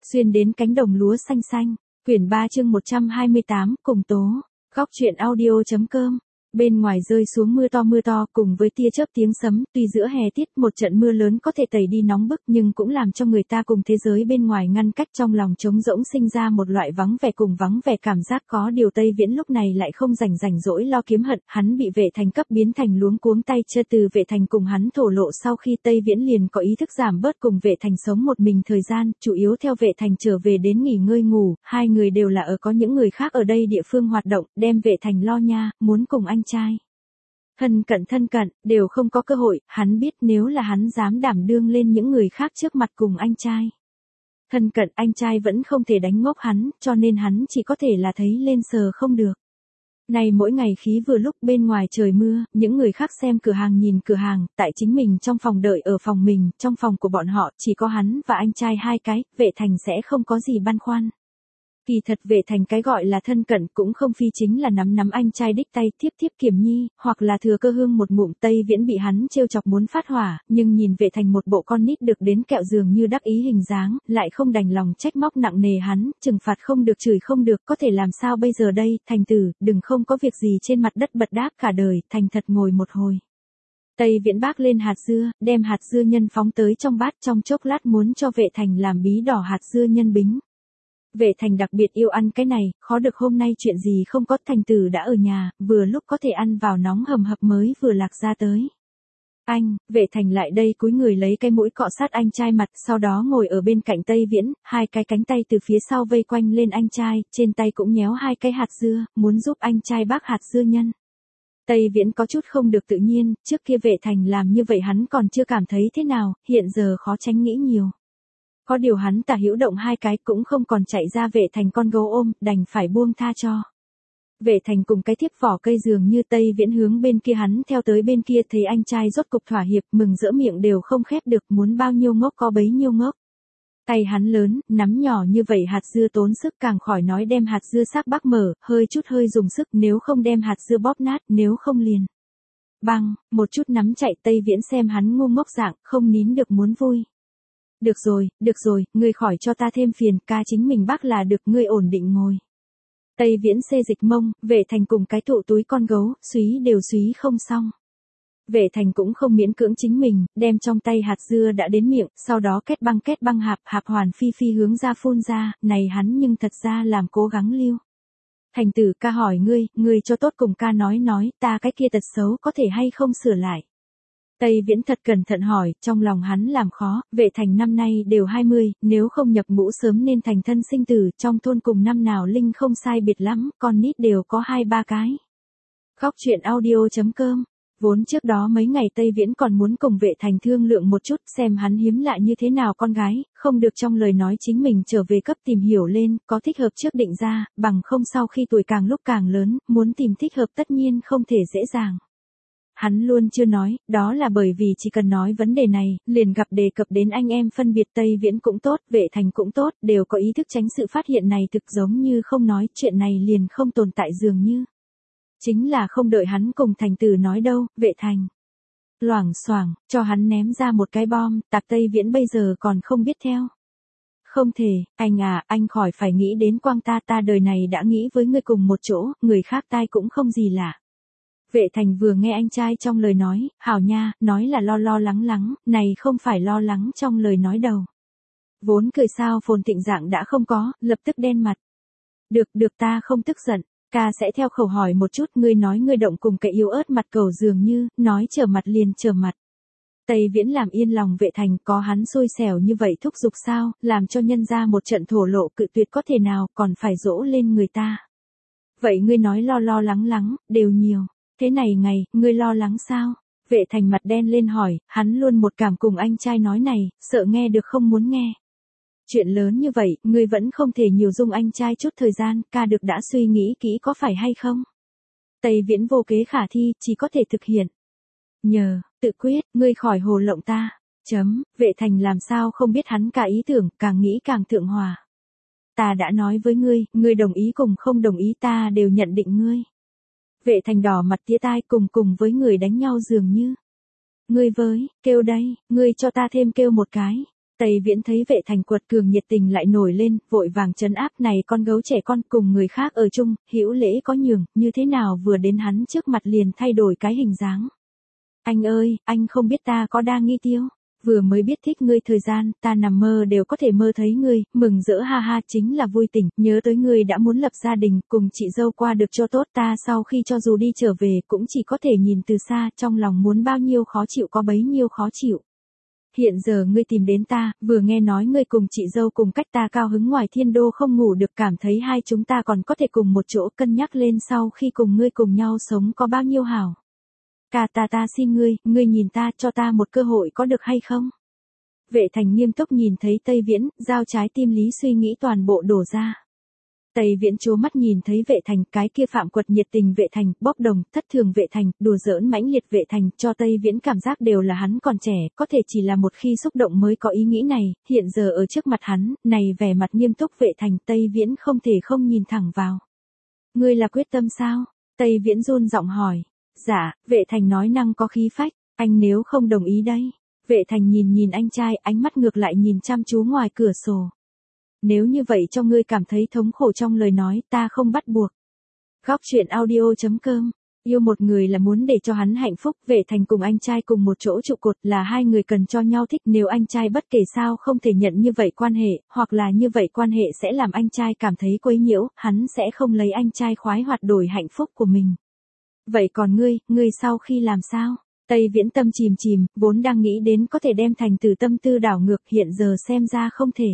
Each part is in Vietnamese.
Xuyên đến cánh đồng lúa xanh xanh. Quyển 3 chương 128, cùng tố. Góc truyện audio.com. Bên ngoài rơi xuống mưa to cùng với tia chớp tiếng sấm, tuy giữa hè tiết một trận mưa lớn có thể tẩy đi nóng bức nhưng cũng làm cho người ta cùng thế giới bên ngoài ngăn cách, trong lòng trống rỗng sinh ra một loại vắng vẻ cùng vắng vẻ cảm giác. Có điều Tây Viễn lúc này lại không rảnh rỗi lo kiếm hận, hắn bị Vệ Thành cấp biến thành luống cuống tay chân. Từ Vệ Thành cùng hắn thổ lộ sau khi Tây Viễn liền có ý thức giảm bớt cùng Vệ Thành sống một mình thời gian, chủ yếu theo Vệ Thành trở về đến nghỉ ngơi ngủ, hai người đều là ở có những người khác ở đây địa phương hoạt động, đem Vệ Thành lo nha, muốn cùng anh trai thân cận, đều không có cơ hội. Hắn biết nếu là hắn dám đảm đương lên những người khác trước mặt cùng anh trai thân cận, anh trai vẫn không thể đánh ngốc hắn, cho nên hắn chỉ có thể là thấy lên sờ không được. Này mỗi ngày khí vừa lúc bên ngoài trời mưa, những người khác xem cửa hàng nhìn cửa hàng, tại chính mình trong phòng đợi ở phòng mình, trong phòng của bọn họ chỉ có hắn và anh trai hai cái, Vệ Thành sẽ không có gì băn khoăn. Kỳ thật Vệ Thành cái gọi là thân cận cũng không phi chính là nắm anh trai đích tay tiếp kiểm nhi, hoặc là thừa cơ hương một ngụm. Tây Viễn bị hắn trêu chọc muốn phát hỏa, nhưng nhìn Vệ Thành một bộ con nít được đến kẹo dường như đắc ý hình dáng, lại không đành lòng trách móc nặng nề hắn, trừng phạt không được chửi không được, có thể làm sao bây giờ đây. Thành tử, đừng không có việc gì trên mặt đất bật đáp cả đời, thành thật ngồi một hồi. Tây Viễn bác lên hạt dưa, đem hạt dưa nhân phóng tới trong bát, trong chốc lát muốn cho Vệ Thành làm bí đỏ hạt dưa nhân bính. Vệ Thành đặc biệt yêu ăn cái này, khó được hôm nay chuyện gì không có, Thành tử đã ở nhà, vừa lúc có thể ăn vào nóng hầm hập mới vừa lạc ra tới. Anh, Vệ Thành lại đây cúi người lấy cái mũi cọ sát anh trai mặt, sau đó ngồi ở bên cạnh Tây Viễn, hai cái cánh tay từ phía sau vây quanh lên anh trai, trên tay cũng nhéo hai cái hạt dưa, muốn giúp anh trai bác hạt dưa nhân. Tây Viễn có chút không được tự nhiên, trước kia Vệ Thành làm như vậy hắn còn chưa cảm thấy thế nào, hiện giờ khó tránh nghĩ nhiều. Có điều hắn tả hữu động hai cái cũng không còn chạy ra Vệ Thành con gấu ôm, đành phải buông tha cho. Vệ Thành cùng cái thiếp vỏ cây dường như Tây Viễn hướng bên kia hắn theo tới bên kia, thấy anh trai rốt cục thỏa hiệp, mừng rỡ miệng đều không khép được, muốn bao nhiêu ngốc có bấy nhiêu ngốc. Tay hắn lớn, nắm nhỏ như vậy hạt dưa tốn sức, càng khỏi nói đem hạt dưa xác bác mở, hơi dùng sức, nếu không đem hạt dưa bóp nát, nếu không liền. Băng, một chút nắm chạy. Tây Viễn xem hắn ngu ngốc dạng, không nín được muốn vui. Được rồi, ngươi khỏi cho ta thêm phiền, ca chính mình bác là được, ngươi ổn định ngồi. Tây Viễn xê dịch mông, Vệ Thành cùng cái thụ túi con gấu, đều suý không xong. Vệ Thành cũng không miễn cưỡng chính mình, đem trong tay hạt dưa đã đến miệng, sau đó kết băng hạp hoàn phi hướng ra phun ra, này hắn nhưng thật ra làm cố gắng lưu. Thành tử, ca hỏi ngươi cho tốt cùng ca nói, ta cái kia tật xấu có thể hay không sửa lại. Tây Viễn thật cẩn thận hỏi, trong lòng hắn làm khó, Vệ Thành năm nay đều 20, nếu không nhập ngũ sớm nên thành thân sinh tử, trong thôn cùng năm nào linh không sai biệt lắm, con nít đều có 2-3 cái. Góc truyện audio.com. Vốn trước đó mấy ngày Tây Viễn còn muốn cùng Vệ Thành thương lượng một chút, xem hắn hiếm lạ như thế nào con gái, không được trong lời nói chính mình trở về cấp tìm hiểu lên, có thích hợp trước định ra, bằng không sau khi tuổi càng lúc càng lớn, muốn tìm thích hợp tất nhiên không thể dễ dàng. Hắn luôn chưa nói, đó là bởi vì chỉ cần nói vấn đề này, liền gặp đề cập đến anh em phân biệt. Tây Viễn cũng tốt, Vệ Thành cũng tốt, đều có ý thức tránh sự phát hiện này, thực giống như không nói, chuyện này liền không tồn tại dường như. Chính là không đợi hắn cùng Thành tử nói đâu, Vệ Thành loảng xoảng cho hắn ném ra một cái bom, tạc. Tây Viễn bây giờ còn không biết theo. Không thể, anh khỏi phải nghĩ đến quang ta đời này đã nghĩ với người cùng một chỗ, người khác tai cũng không gì lạ. Vệ Thành vừa nghe anh trai trong lời nói, hảo nha, nói là lo lắng, này không phải lo lắng trong lời nói đầu. Vốn cười sao phồn thịnh dạng đã không có, lập tức đen mặt. Được ta không tức giận, ca sẽ theo khẩu hỏi một chút, ngươi nói ngươi động cùng cái yếu ớt mặt cầu dường như, nói trở mặt liền trở mặt. Tây Viễn làm yên lòng Vệ Thành, có hắn xui xẻo như vậy thúc giục sao, làm cho nhân ra một trận thổ lộ cự tuyệt có thể nào, còn phải dỗ lên người ta. Vậy ngươi nói lo lắng, đều nhiều. Thế này ngày, ngươi lo lắng sao? Vệ Thành mặt đen lên hỏi, hắn luôn một cảm cùng anh trai nói này, sợ nghe được không muốn nghe. Chuyện lớn như vậy, ngươi vẫn không thể nhiều dung anh trai chút thời gian, ca được đã suy nghĩ kỹ có phải hay không? Tây Viễn vô kế khả thi, chỉ có thể thực hiện. Nhờ, tự quyết, ngươi khỏi hồ lộng ta. Vệ Thành làm sao không biết hắn cả ý tưởng, càng nghĩ càng thượng hòa. Ta đã nói với ngươi đồng ý cùng không đồng ý ta đều nhận định ngươi. Vệ Thành đỏ mặt tía tai, cùng với người đánh nhau dường như. Ngươi kêu đây, ngươi cho ta thêm kêu một cái. Tây Viễn thấy Vệ Thành quật cường nhiệt tình lại nổi lên, vội vàng trấn áp, này con gấu trẻ con cùng người khác ở chung, hữu lễ có nhường, như thế nào vừa đến hắn trước mặt liền thay đổi cái hình dáng. Anh ơi, anh không biết ta có đa nghi tiêu, vừa mới biết thích ngươi thời gian, ta nằm mơ đều có thể mơ thấy ngươi, mừng rỡ ha ha, chính là vui tỉnh, nhớ tới ngươi đã muốn lập gia đình, cùng chị dâu qua được cho tốt, ta sau khi cho dù đi trở về cũng chỉ có thể nhìn từ xa, trong lòng muốn bao nhiêu khó chịu có bấy nhiêu khó chịu. Hiện giờ ngươi tìm đến ta, vừa nghe nói ngươi cùng chị dâu cùng cách ta cao hứng ngoài thiên đô không ngủ được, cảm thấy hai chúng ta còn có thể cùng một chỗ, cân nhắc lên sau khi cùng ngươi cùng nhau sống có bao nhiêu hảo. Ta xin ngươi nhìn ta, cho ta một cơ hội có được hay không? Vệ Thành nghiêm túc nhìn thấy Tây Viễn, giao trái tim lý suy nghĩ toàn bộ đổ ra. Tây Viễn trố mắt nhìn thấy Vệ Thành, cái kia phạm quật nhiệt tình Vệ Thành, bốc đồng, thất thường Vệ Thành, đùa giỡn mãnh liệt Vệ Thành, cho Tây Viễn cảm giác đều là hắn còn trẻ, có thể chỉ là một khi xúc động mới có ý nghĩ này, hiện giờ ở trước mặt hắn, này vẻ mặt nghiêm túc Vệ Thành, Tây Viễn không thể không nhìn thẳng vào. Ngươi là quyết tâm sao? Tây Viễn run giọng hỏi. Dạ, Vệ Thành nói năng có khí phách, anh nếu không đồng ý đấy. Vệ Thành nhìn anh trai, ánh mắt ngược lại nhìn chăm chú ngoài cửa sổ. Nếu như vậy cho ngươi cảm thấy thống khổ trong lời nói, ta không bắt buộc. Góc truyện audio.com. Yêu một người là muốn để cho hắn hạnh phúc, Vệ Thành cùng anh trai cùng một chỗ trụ cột là hai người cần cho nhau thích, nếu anh trai bất kể sao không thể nhận như vậy quan hệ, hoặc là như vậy quan hệ sẽ làm anh trai cảm thấy quấy nhiễu, hắn sẽ không lấy anh trai khoái hoạt đổi hạnh phúc của mình. Vậy còn ngươi sau khi làm sao? Tây Viễn tâm chìm, vốn đang nghĩ đến có thể đem Thành Tử tâm tư đảo ngược, hiện giờ xem ra không thể.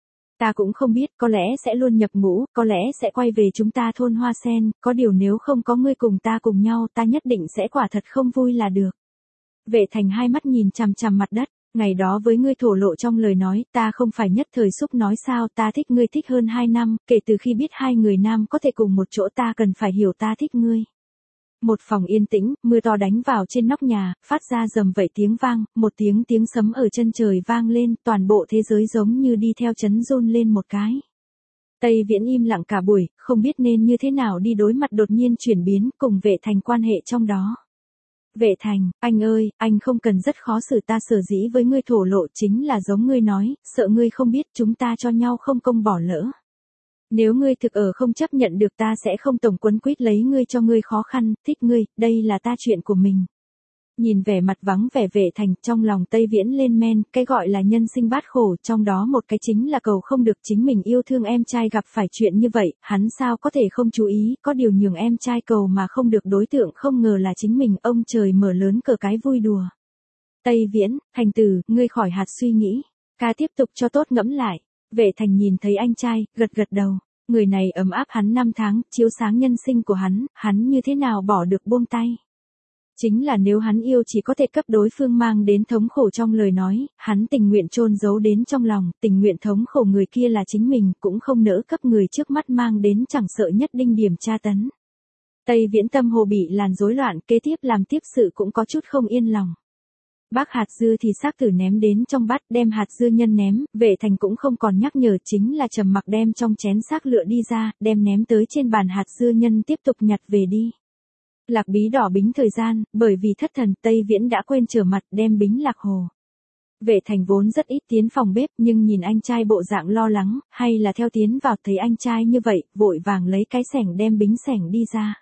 Ta cũng không biết, có lẽ sẽ luôn nhập ngũ, có lẽ sẽ quay về chúng ta thôn Hoa Sen, có điều nếu không có ngươi cùng ta cùng nhau, ta nhất định sẽ quả thật không vui là được. Vệ Thành hai mắt nhìn chằm chằm mặt đất, ngày đó với ngươi thổ lộ trong lời nói, ta không phải nhất thời xúc nói sao, ta thích ngươi thích hơn 2 năm, kể từ khi biết hai người nam có thể cùng một chỗ ta cần phải hiểu ta thích ngươi. Một phòng yên tĩnh, mưa to đánh vào trên nóc nhà, phát ra rầm vẩy tiếng vang, một tiếng sấm ở chân trời vang lên, toàn bộ thế giới giống như đi theo chấn run lên một cái. Tây Viễn im lặng cả buổi, không biết nên như thế nào đi đối mặt đột nhiên chuyển biến cùng Vệ Thành quan hệ trong đó. Vệ Thành, anh ơi, anh không cần rất khó xử, ta sở dĩ với ngươi thổ lộ chính là giống ngươi nói, sợ ngươi không biết chúng ta cho nhau không công bỏ lỡ. Nếu ngươi thực ở không chấp nhận được ta sẽ không tổng quấn quýt lấy ngươi cho ngươi khó khăn, thích ngươi, đây là ta chuyện của mình. Nhìn vẻ mặt vắng vẻ Vệ Thành, trong lòng Tây Viễn lên men, cái gọi là nhân sinh bát khổ, trong đó một cái chính là cầu không được chính mình yêu thương em trai gặp phải chuyện như vậy, hắn sao có thể không chú ý, có điều nhường em trai cầu mà không được đối tượng không ngờ là chính mình, ông trời mở lớn cờ cái vui đùa. Tây Viễn, Thành Tử, ngươi khỏi hạt suy nghĩ, ca tiếp tục cho tốt ngẫm lại. Vệ Thành nhìn thấy anh trai, gật đầu, người này ấm áp hắn 5 tháng, chiếu sáng nhân sinh của hắn như thế nào bỏ được buông tay. Chính là nếu hắn yêu chỉ có thể cấp đối phương mang đến thống khổ trong lời nói, hắn tình nguyện chôn giấu đến trong lòng, tình nguyện thống khổ người kia là chính mình, cũng không nỡ cấp người trước mắt mang đến chẳng sợ nhất đinh điểm tra tấn. Tây Viễn tâm hồ bị làn rối loạn, kế tiếp làm tiếp sự cũng có chút không yên lòng. Bác hạt dưa thì xác tử ném đến trong bát, đem hạt dưa nhân ném, Vệ Thành cũng không còn nhắc nhở, chính là trầm mặc đem trong chén xác lựa đi ra, đem ném tới trên bàn, hạt dưa nhân tiếp tục nhặt về đi. Lạc bí đỏ bính thời gian, bởi vì thất thần, Tây Viễn đã quên trở mặt, đem bính lạc hồ. Vệ Thành vốn rất ít tiến phòng bếp, nhưng nhìn anh trai bộ dạng lo lắng, hay là theo tiến vào thấy anh trai như vậy, vội vàng lấy cái xẻng đem bính xẻng đi ra.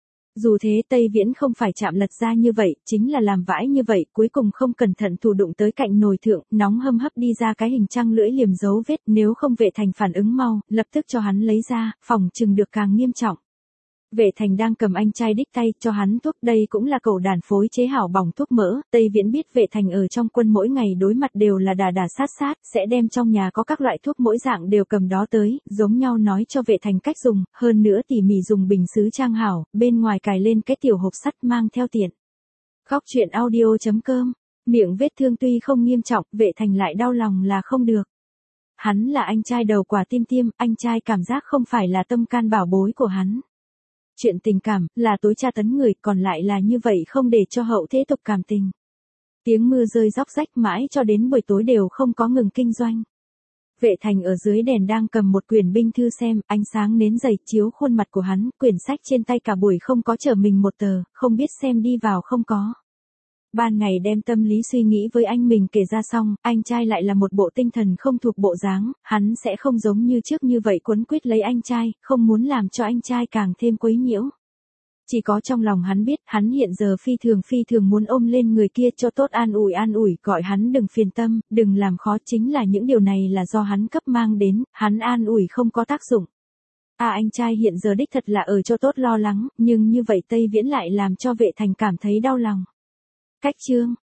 Dù thế Tây Viễn không phải chạm lật ra như vậy, chính là làm vãi như vậy, cuối cùng không cẩn thận thủ đụng tới cạnh nồi thượng, nóng hâm hấp đi ra cái hình trăng lưỡi liềm dấu vết, nếu không Vệ Thành phản ứng mau, lập tức cho hắn lấy ra, phòng chừng được càng nghiêm trọng. Vệ Thành đang cầm anh trai đích tay, cho hắn thuốc, đây cũng là cậu đàn phối chế hảo bỏng thuốc mỡ, Tây Viễn biết Vệ Thành ở trong quân mỗi ngày đối mặt đều là đà sát, sẽ đem trong nhà có các loại thuốc mỗi dạng đều cầm đó tới, giống nhau nói cho Vệ Thành cách dùng, hơn nữa tỉ mỉ dùng bình sứ trang hảo, bên ngoài cài lên cái tiểu hộp sắt mang theo tiện. Góc truyện audio.com, miệng vết thương tuy không nghiêm trọng, Vệ Thành lại đau lòng là không được. Hắn là anh trai đầu quả tim tiêm, anh trai cảm giác không phải là tâm can bảo bối của hắn. Chuyện tình cảm, là tối tra tấn người, còn lại là như vậy không để cho hậu thế tục cảm tình. Tiếng mưa rơi róc rách mãi cho đến buổi tối đều không có ngừng kinh doanh. Vệ Thành ở dưới đèn đang cầm một quyển binh thư xem, ánh sáng nến dày chiếu khuôn mặt của hắn, quyển sách trên tay cả buổi không có trở mình một tờ, không biết xem đi vào không có. Ban ngày đem tâm lý suy nghĩ với anh mình kể ra xong, anh trai lại là một bộ tinh thần không thuộc bộ dáng, hắn sẽ không giống như trước như vậy quấn quýt lấy anh trai, không muốn làm cho anh trai càng thêm quấy nhiễu. Chỉ có trong lòng hắn biết, hắn hiện giờ phi thường muốn ôm lên người kia cho tốt an ủi, gọi hắn đừng phiền tâm, đừng làm khó, chính là những điều này là do hắn cấp mang đến, hắn an ủi không có tác dụng. Anh trai hiện giờ đích thật là ở cho tốt lo lắng, nhưng như vậy Tây Viễn lại làm cho Vệ Thành cảm thấy đau lòng. Cách chương